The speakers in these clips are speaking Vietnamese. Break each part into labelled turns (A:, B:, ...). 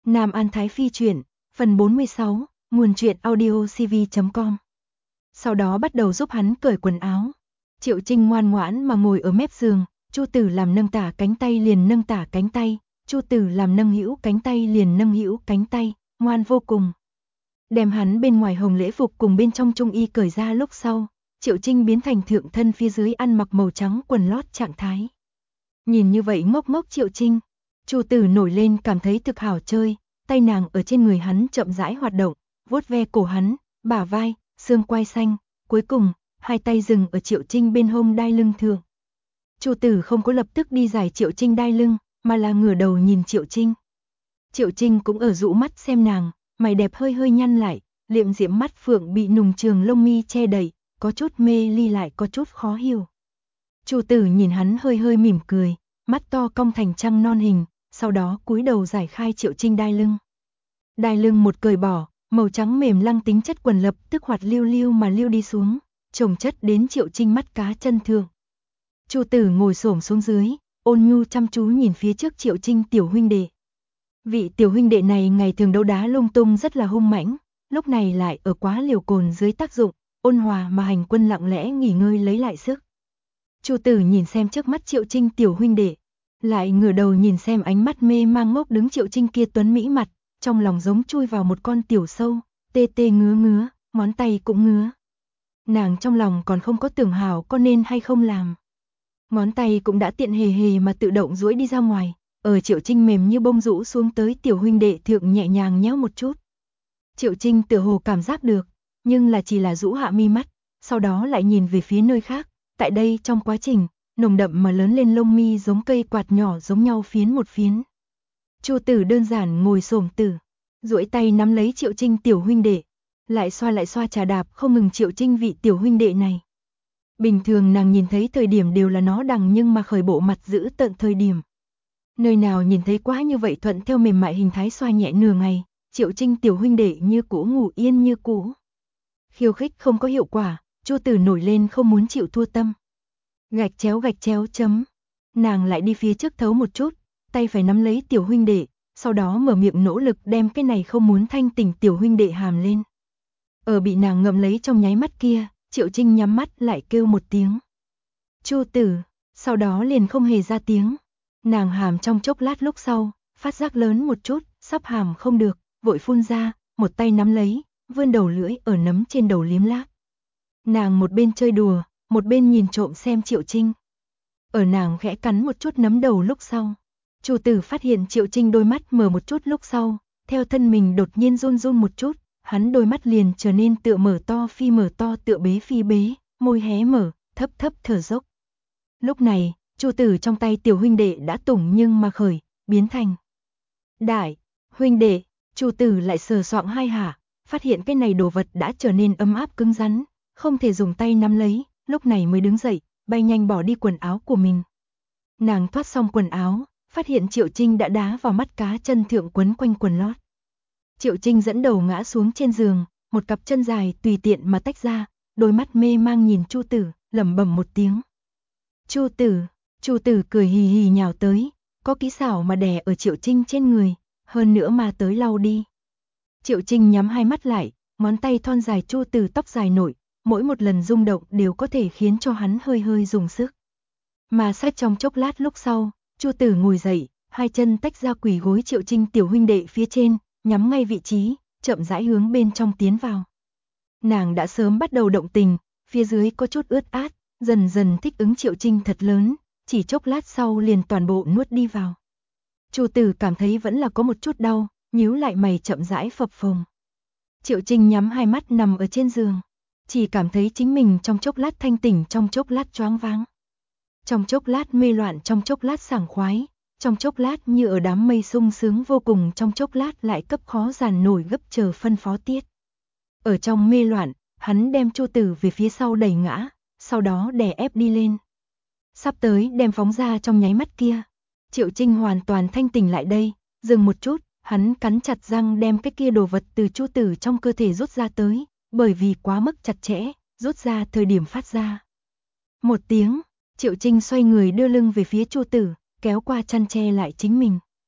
A: Nam An Thái Phi truyện, phần 46, nguồn truyện audio cv.com. Sau đó bắt đầu giúp hắn cởi quần áo. Triệu Trinh ngoan ngoãn mà ngồi ở mép giường, Chu Tử làm nâng tả cánh tay liền nâng tả cánh tay, Chu Tử làm nâng hữu cánh tay liền nâng hữu cánh tay, ngoan vô cùng. Đem hắn bên ngoài hồng lễ phục cùng bên trong trung y cởi ra lúc sau, Triệu Trinh biến thành thượng thân phía dưới ăn mặc màu trắng quần lót trạng thái. Nhìn như vậy ngốc ngốc Triệu Trinh, Chu Tử nổi lên cảm thấy thực hảo chơi, tay nàng ở trên người hắn chậm rãi hoạt động, vuốt ve cổ hắn, bả vai, xương quai xanh, cuối cùng, hai tay dừng ở Triệu Trinh bên hông đai lưng thượng. Chu Tử không có lập tức đi giải Triệu Trinh đai lưng, mà là ngửa đầu nhìn Triệu Trinh. Triệu Trinh cũng ở dụ mắt xem nàng, mày đẹp hơi hơi nhăn lại, liệm diễm mắt phượng bị nùng trường lông mi che đậy, có chút mê ly lại có chút khó hiểu. Chu Tử nhìn hắn hơi hơi mỉm cười, mắt to cong thành trăng non hình, sau đó cúi đầu giải khai Triệu Trinh đai lưng. Đai lưng một cởi bỏ, màu trắng mềm lăng tính chất quần lập tức hoạt lưu lưu mà lưu đi xuống, chồng chất đến Triệu Trinh mắt cá chân thượng. Chu Tử ngồi xổm xuống dưới, ôn nhu chăm chú nhìn phía trước Triệu Trinh tiểu huynh đệ. Vị tiểu huynh đệ này ngày thường đấu đá lung tung rất là hung mãnh, lúc này lại ở quá liều cồn dưới tác dụng, ôn hòa mà hành quân lặng lẽ nghỉ ngơi lấy lại sức. Chu Tử nhìn xem trước mắt Triệu Trinh tiểu huynh đệ, lại ngửa đầu nhìn xem ánh mắt mê mang ngốc đứng Triệu Trinh kia tuấn mỹ mặt, trong lòng giống chui vào một con tiểu sâu, tê tê ngứa ngứa, ngón tay cũng ngứa. Nàng trong lòng còn không có tưởng hảo có nên hay không làm. Ngón tay cũng đã tiện hề hề mà tự động duỗi đi ra ngoài, ở Triệu Trinh mềm như bông rũ xuống tới tiểu huynh đệ thượng nhẹ nhàng nhéo một chút. Triệu Trinh tựa hồ cảm giác được, nhưng là chỉ là rũ hạ mi mắt, sau đó lại nhìn về phía nơi khác, tại đây trong quá trình, nồng đậm mà lớn lên lông mi giống cây quạt nhỏ giống nhau phiến một phiến. Chu Tử đơn giản ngồi xổm tử, duỗi tay nắm lấy Triệu Trinh tiểu huynh đệ, lại xoa trà đạp không ngừng Triệu Trinh vị tiểu huynh đệ này. Bình thường nàng nhìn thấy thời điểm đều là nó đằng nhưng mà khởi bộ mặt giữ tận thời điểm. Nơi nào nhìn thấy quá như vậy thuận theo mềm mại hình thái xoa nhẹ nửa ngày, Triệu Trinh tiểu huynh đệ như cũ ngủ yên như cũ. Khiêu khích không có hiệu quả, Chu Tử nổi lên không muốn chịu thua tâm. Gạch chéo chấm. Nàng lại đi phía trước thấu một chút, tay phải nắm lấy tiểu huynh đệ, sau đó mở miệng nỗ lực đem cái này không muốn thanh tỉnh tiểu huynh đệ hàm lên. Ở bị nàng ngậm lấy trong nháy mắt kia, Triệu Trinh nhắm mắt lại kêu một tiếng. Chu Tử, sau đó liền không hề ra tiếng. Nàng hàm trong chốc lát lúc sau, phát giác lớn một chút, sắp hàm không được, vội phun ra, một tay nắm lấy, vươn đầu lưỡi ở nấm trên đầu liếm láp. Nàng một bên chơi đùa, một bên nhìn trộm xem Triệu Trinh. Ở nàng khẽ cắn một chút nấm đầu lúc sau, Chu Tử phát hiện Triệu Trinh đôi mắt mở một chút lúc sau, theo thân mình đột nhiên run run một chút, hắn đôi mắt liền trở nên tựa mở to tựa bế phi bế, môi hé mở, thấp thở dốc. Lúc này, Chu Tử trong tay tiểu huynh đệ đã tủng nhưng mà khởi, biến thành đại huynh đệ. Chu Tử lại sờ soạng hai hả, phát hiện cái này đồ vật đã trở nên ấm áp cứng rắn, không thể dùng tay nắm lấy, lúc này mới đứng dậy, bay nhanh bỏ đi quần áo của mình. Nàng thoát xong quần áo, phát hiện Triệu Trinh đã đá vào mắt cá chân thượng quấn quanh quần lót. Triệu Trinh dẫn đầu ngã xuống trên giường, một cặp chân dài tùy tiện mà tách ra, đôi mắt mê mang nhìn Chu Tử, lẩm bẩm một tiếng. Chu Tử cười hì hì nhào tới, có kỹ xảo mà đè ở Triệu Trinh trên người, hơn nữa mà tới lau đi. Triệu Trinh nhắm hai mắt lại, ngón tay thon dài Chu Tử tóc dài nổi, mỗi một lần rung động đều có thể khiến cho hắn hơi hơi dùng sức. Mà sát trong chốc lát lúc sau, Chu Tử ngồi dậy, hai chân tách ra quỳ gối Triệu Trinh tiểu huynh đệ phía trên, nhắm ngay vị trí, chậm rãi hướng bên trong tiến vào. Nàng đã sớm bắt đầu động tình, phía dưới có chút ướt át, dần dần thích ứng Triệu Trinh thật lớn, chỉ chốc lát sau liền toàn bộ nuốt đi vào. Chu Tử cảm thấy vẫn là có một chút đau, nhíu lại mày chậm rãi phập phồng. Triệu Trinh nhắm hai mắt nằm ở trên giường, chỉ cảm thấy chính mình trong chốc lát thanh tỉnh, trong chốc lát choáng váng, trong chốc lát mê loạn, trong chốc lát sảng khoái, trong chốc lát như ở đám mây sung sướng vô cùng, trong chốc lát lại cấp khó giàn nổi gấp chờ phân phó tiết. Ở trong mê loạn, hắn đem Chu Tử về phía sau đẩy ngã, sau đó đè ép đi lên. Sắp tới đem phóng ra trong nháy mắt kia, Triệu Trinh hoàn toàn thanh tỉnh lại đây, dừng một chút, hắn cắn chặt răng đem cái kia đồ vật từ Chu Tử trong cơ thể rút ra tới, bởi vì quá mức chặt chẽ, rút ra thời điểm phát ra một tiếng. Triệu Trinh xoay người đưa lưng về phía Chu Tử, kéo qua chăn che lại chính mình.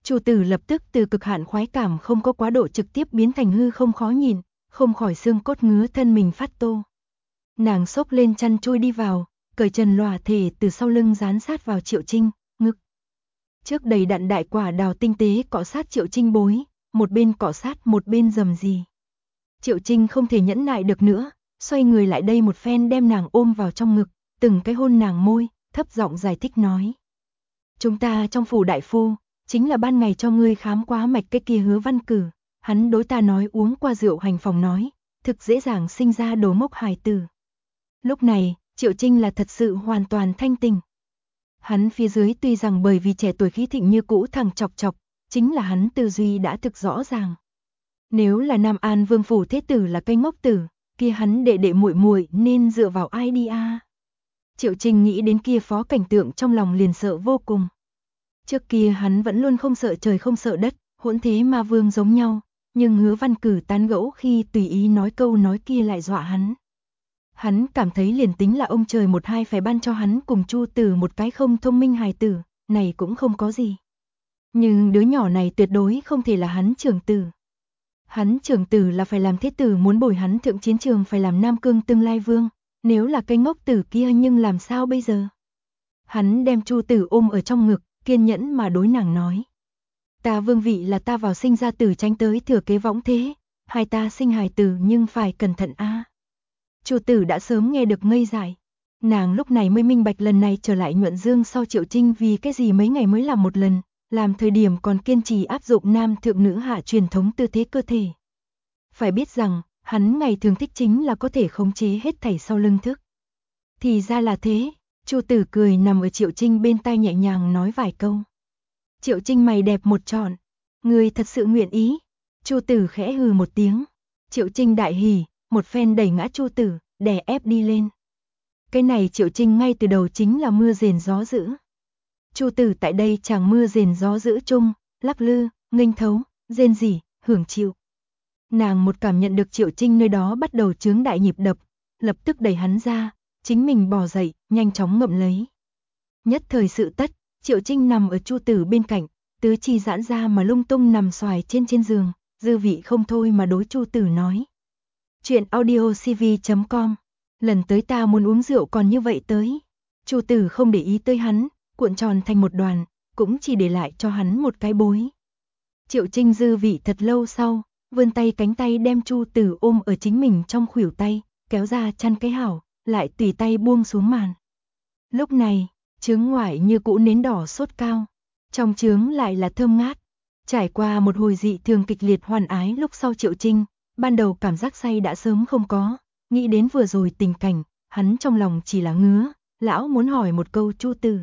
A: Chu Tử lập tức từ cực hạn khoái cảm không có quá độ trực tiếp biến thành hư không khó nhìn, không khỏi xương cốt ngứa thân mình phát tô. Nàng xốc lên chăn chui đi vào, cởi trần lòa thể từ sau lưng dán sát vào Triệu Trinh, ngực. Trước đầy đặn đại quả đào tinh tế cọ sát Triệu Trinh bối, một bên cọ sát một bên rầm rì. Triệu Trinh không thể nhẫn nại được nữa, xoay người lại đây một phen đem nàng ôm vào trong ngực, từng cái hôn nàng môi, thấp giọng giải thích nói. Chúng ta trong phủ đại phu, chính là ban ngày cho ngươi khám quá mạch cái kia Hứa Văn Cử, hắn đối ta nói uống qua rượu hành phòng nói, thực dễ dàng sinh ra đồ mốc hài tử. Lúc này, Triệu Trinh là thật sự hoàn toàn thanh tình. Hắn phía dưới tuy rằng bởi vì trẻ tuổi khí thịnh như cũ thằng chọc chọc, chính là hắn tư duy đã thực rõ ràng. Nếu là Nam An Vương phủ thế tử là cây ngốc tử, kia hắn đệ đệ muội muội nên dựa vào ai đi a? Triệu Trinh nghĩ đến kia phó cảnh tượng trong lòng liền sợ vô cùng. Trước kia hắn vẫn luôn không sợ trời không sợ đất, hỗn thế ma vương giống nhau, nhưng Hứa Văn Cử tán gẫu khi tùy ý nói câu nói kia lại dọa hắn. Hắn cảm thấy liền tính là ông trời một hai phải ban cho hắn cùng Chu Tử một cái không thông minh hài tử, này cũng không có gì. Nhưng đứa nhỏ này tuyệt đối không thể là hắn trưởng tử. Hắn trưởng tử là phải làm thế tử muốn bồi hắn thượng chiến trường phải làm Nam Cương tương lai vương, nếu là cái ngốc tử kia nhưng làm sao bây giờ? Hắn đem Chu Tử ôm ở trong ngực, kiên nhẫn mà đối nàng nói. Ta vương vị là ta vào sinh ra tử tránh tới thừa kế võng thế, hai ta sinh hài tử nhưng phải cẩn thận a. Chu Tử đã sớm nghe được ngây dại. Nàng lúc này mới minh bạch lần này trở lại Nhuận Dương sau Triệu Trinh vì cái gì mấy ngày mới làm một lần, làm thời điểm còn kiên trì áp dụng nam thượng nữ hạ truyền thống tư thế cơ thể. Phải biết rằng, hắn ngày thường thích chính là có thể khống chế hết thảy sau lưng thức. Thì ra là thế, Chu Tử cười nằm ở Triệu Trinh bên tai nhẹ nhàng nói vài câu. Triệu Trinh mày đẹp một trọn, người thật sự nguyện ý. Chu Tử khẽ hừ một tiếng. Triệu Trinh đại hỉ, một phen đẩy ngã Chu Tử, đè ép đi lên. Cái này Triệu Trinh ngay từ đầu chính là mưa rền gió dữ. Chu Tử tại đây chàng mưa rền gió dữ chung, lắc lư, nghênh thấu, rên rỉ, hưởng chịu. Nàng một cảm nhận được Triệu Trinh nơi đó bắt đầu chướng đại nhịp đập, lập tức đẩy hắn ra, chính mình bò dậy, nhanh chóng ngậm lấy. Nhất thời sự tất, Triệu Trinh nằm ở Chu Tử bên cạnh, tứ chi giãn ra mà lung tung nằm xoài trên giường, dư vị không thôi mà đối Chu Tử nói. Chuyện audiocv.com, lần tới ta muốn uống rượu còn như vậy tới. Chu Tử không để ý tới hắn, cuộn tròn thành một đoàn, cũng chỉ để lại cho hắn một cái bối. Triệu Trinh dư vị thật lâu sau, vươn tay cánh tay đem Chu Tử ôm ở chính mình trong khuỷu tay, kéo ra chăn cái hảo, lại tùy tay buông xuống màn. Lúc này, trướng ngoại như cũ nến đỏ sốt cao, trong trướng lại là thơm ngát. Trải qua một hồi dị thường kịch liệt hoan ái lúc sau Triệu Trinh, ban đầu cảm giác say đã sớm không có, nghĩ đến vừa rồi tình cảnh, hắn trong lòng chỉ là ngứa, lão muốn hỏi một câu Chu Tử.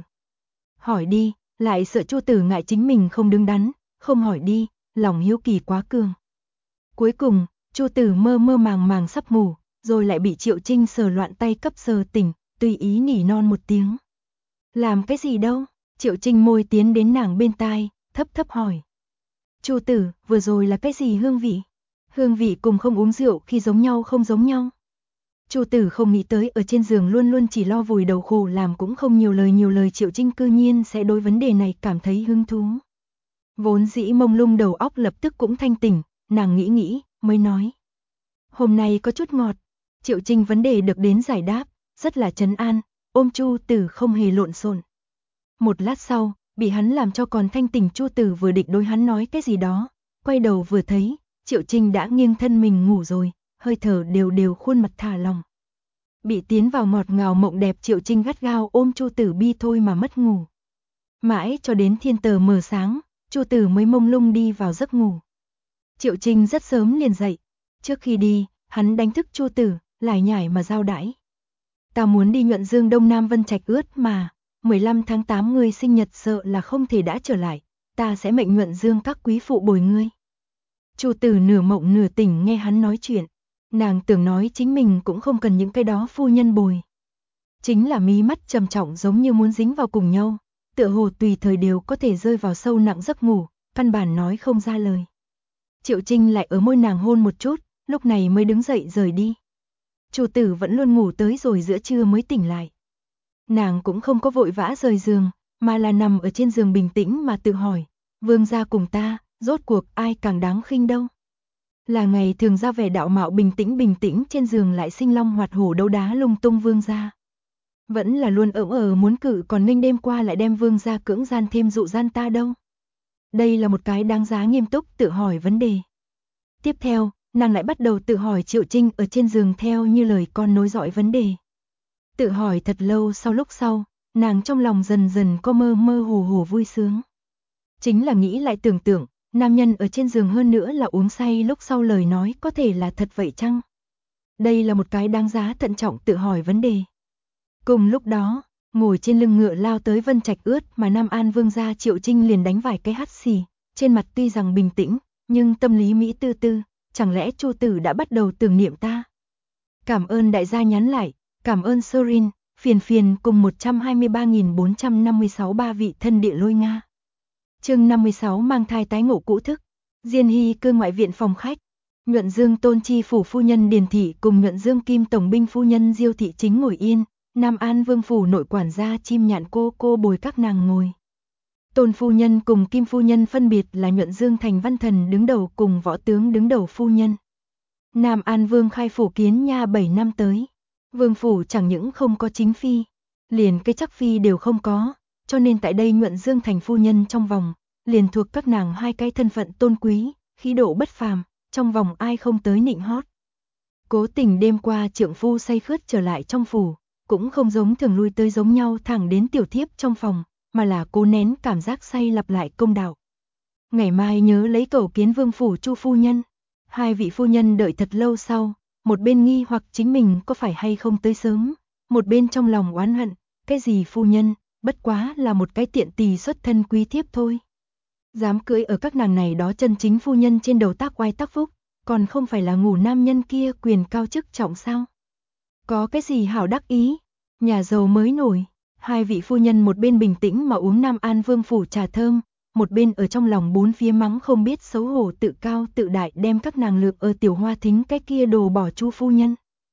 A: Hỏi đi, lại sợ Chu Tử ngại chính mình không đứng đắn, không hỏi đi, lòng hiếu kỳ quá cường. Cuối cùng, Chu Tử mơ mơ màng màng sắp ngủ, rồi lại bị Triệu Trinh sờ loạn tay cấp sờ tỉnh, tùy ý nỉ non một tiếng. Làm cái gì đâu? Triệu Trinh môi tiến đến nàng bên tai, thấp thấp hỏi. Chu Tử, vừa rồi là cái gì hương vị? Hương vị cùng không uống rượu khi giống nhau không giống nhau. Chu Tử không nghĩ tới ở trên giường luôn luôn chỉ lo vùi đầu khổ làm cũng không nhiều lời Triệu Trinh cư nhiên sẽ đối vấn đề này cảm thấy hứng thú. Vốn dĩ mông lung đầu óc lập tức cũng thanh tỉnh, nàng nghĩ, mới nói. Hôm nay có chút ngọt. Triệu Trinh vấn đề được đến giải đáp, rất là trấn an, ôm Chu Tử không hề lộn xộn. Một lát sau, bị hắn làm cho còn thanh tỉnh Chu Tử vừa định đối hắn nói cái gì đó, quay đầu vừa thấy, Triệu Trinh đã nghiêng thân mình ngủ rồi, hơi thở đều khuôn mặt thả lỏng. Bị tiến vào ngọt ngào mộng đẹp Triệu Trinh gắt gao ôm Chu Tử bi thôi mà mất ngủ. Mãi cho đến thiên tờ mờ sáng, Chu Tử mới mông lung đi vào giấc ngủ. Triệu Trinh rất sớm liền dậy, trước khi đi, hắn đánh thức Chu Tử, lải nhải mà giao đãi. Ta muốn đi Nhuận Dương Đông Nam Vân Trạch ướt mà, 15 tháng 8 ngươi sinh nhật sợ là không thể đã trở lại, ta sẽ mệnh Nhuận Dương các quý phụ bồi ngươi. Chu Tử nửa mộng nửa tỉnh nghe hắn nói chuyện, nàng tưởng nói chính mình cũng không cần những cái đó phu nhân bồi. Chính là mí mắt trầm trọng giống như muốn dính vào cùng nhau, tựa hồ tùy thời đều có thể rơi vào sâu nặng giấc ngủ, căn bản nói không ra lời. Triệu Trinh lại ở môi nàng hôn một chút, lúc này mới đứng dậy rời đi. Chu Tử vẫn luôn ngủ tới rồi giữa trưa mới tỉnh lại. Nàng cũng không có vội vã rời giường, mà là nằm ở trên giường bình tĩnh mà tự hỏi, Vương gia cùng ta, rốt cuộc ai càng đáng khinh đâu. Là ngày thường ra vẻ đạo mạo bình tĩnh trên giường lại sinh long hoạt hổ đấu đá lung tung vương gia. Vẫn là luôn muốn cự còn ninh đêm qua lại đem vương gia cưỡng gian thêm dụ gian ta đâu. Đây là một cái đáng giá nghiêm túc tự hỏi vấn đề. Tiếp theo, nàng lại bắt đầu tự hỏi Triệu Trinh ở trên giường theo như lời con nối dõi vấn đề. Tự hỏi thật lâu lúc sau, nàng trong lòng dần dần có mơ mơ hồ hồ vui sướng. Chính là nghĩ lại tưởng tượng, nam nhân ở trên giường hơn nữa là uống say lúc sau lời nói có thể là thật vậy chăng? Đây là một cái đáng giá thận trọng tự hỏi vấn đề. Cùng lúc đó, ngồi trên lưng ngựa lao tới Vân Trạch ướt mà Nam An Vương gia Triệu Trinh liền đánh vài cái hắt xì, trên mặt tuy rằng bình tĩnh, nhưng tâm lý mỹ tư tư, chẳng lẽ Chu tử đã bắt đầu tưởng niệm ta? Cảm ơn đại gia nhắn lại, cảm ơn Sorin, phiền cùng 123.456 ba vị thân địa lôi Nga. Chương 56 mang thai tái ngộ cũ thức. Diên Hy cơ ngoại viện phòng khách. Nhuận Dương Tôn Chi phủ phu nhân Điền thị cùng Nhuận Dương Kim tổng binh phu nhân Diêu thị chính ngồi yên, Nam An Vương phủ nội quản gia Chim Nhạn cô bồi các nàng ngồi. Tôn phu nhân cùng Kim phu nhân phân biệt là Nhuận Dương Thành Văn Thần đứng đầu cùng võ tướng đứng đầu phu nhân. Nam An Vương khai phủ kiến nha 7 năm tới, vương phủ chẳng những không có chính phi, liền cái chắc phi đều không có, cho nên tại đây Nhuận Dương Thành phu nhân trong vòng, liền thuộc các nàng hai cái thân phận tôn quý, khí độ bất phàm, trong vòng ai không tới nịnh hót. Cố tình đêm qua trượng phu say khướt trở lại trong phủ, cũng không giống thường lui tới giống nhau thẳng đến tiểu thiếp trong phòng, mà là cố nén cảm giác say lặp lại công đạo. Ngày mai nhớ lấy cầu kiến vương phủ Chu phu nhân. Hai vị phu nhân đợi thật lâu sau, một bên nghi hoặc chính mình có phải hay không tới sớm, một bên trong lòng oán hận, cái gì phu nhân, bất quá là một cái tiện tỳ xuất thân quý thiếp thôi. Dám cưỡi ở các nàng này đó chân chính phu nhân trên đầu tác oai tác phúc, còn không phải là ngủ nam nhân kia quyền cao chức trọng sao? Có cái gì hảo đắc ý, nhà giàu mới nổi, hai vị phu nhân một bên bình tĩnh mà uống Nam An Vương phủ trà thơm, một bên ở trong lòng bốn phía mắng không biết xấu hổ tự cao tự đại đem các nàng lược ở tiểu hoa thính cái kia đồ bỏ Chu phu nhân.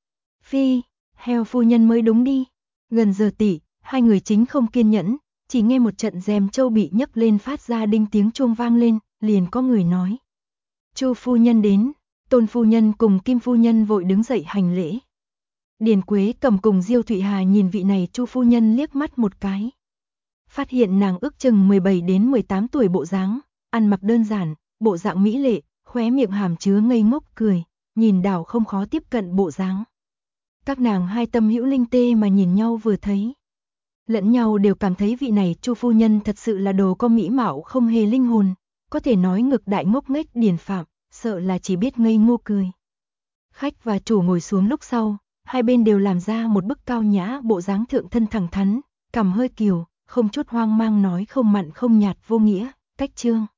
A: Phi, heo phu nhân mới đúng đi. Gần giờ tỷ, hai người chính không kiên nhẫn, chỉ nghe một trận rèm châu bị nhấc lên phát ra đinh tiếng chuông vang lên, liền có người nói. Chu phu nhân đến, Tôn phu nhân cùng Kim phu nhân vội đứng dậy hành lễ. Điền Quế Cầm cùng Diêu Thụy Hà nhìn vị này Chu phu nhân liếc mắt một cái. Phát hiện nàng ước chừng 17 đến 18 tuổi bộ dáng, ăn mặc đơn giản, bộ dạng mỹ lệ, khóe miệng hàm chứa ngây ngốc cười, nhìn đảo không khó tiếp cận bộ dáng. Các nàng hai tâm hữu linh tê mà nhìn nhau vừa thấy. Lẫn nhau đều cảm thấy vị này Chu phu nhân thật sự là đồ có mỹ mạo không hề linh hồn, có thể nói ngực đại ngốc nghếch điển phạm, sợ là chỉ biết ngây ngô cười. Khách và chủ ngồi xuống lúc sau, hai bên đều làm ra một bức cao nhã bộ dáng thượng thân thẳng thắn, cằm hơi kiều, không chút hoang mang nói không mặn không nhạt vô nghĩa, cách trương.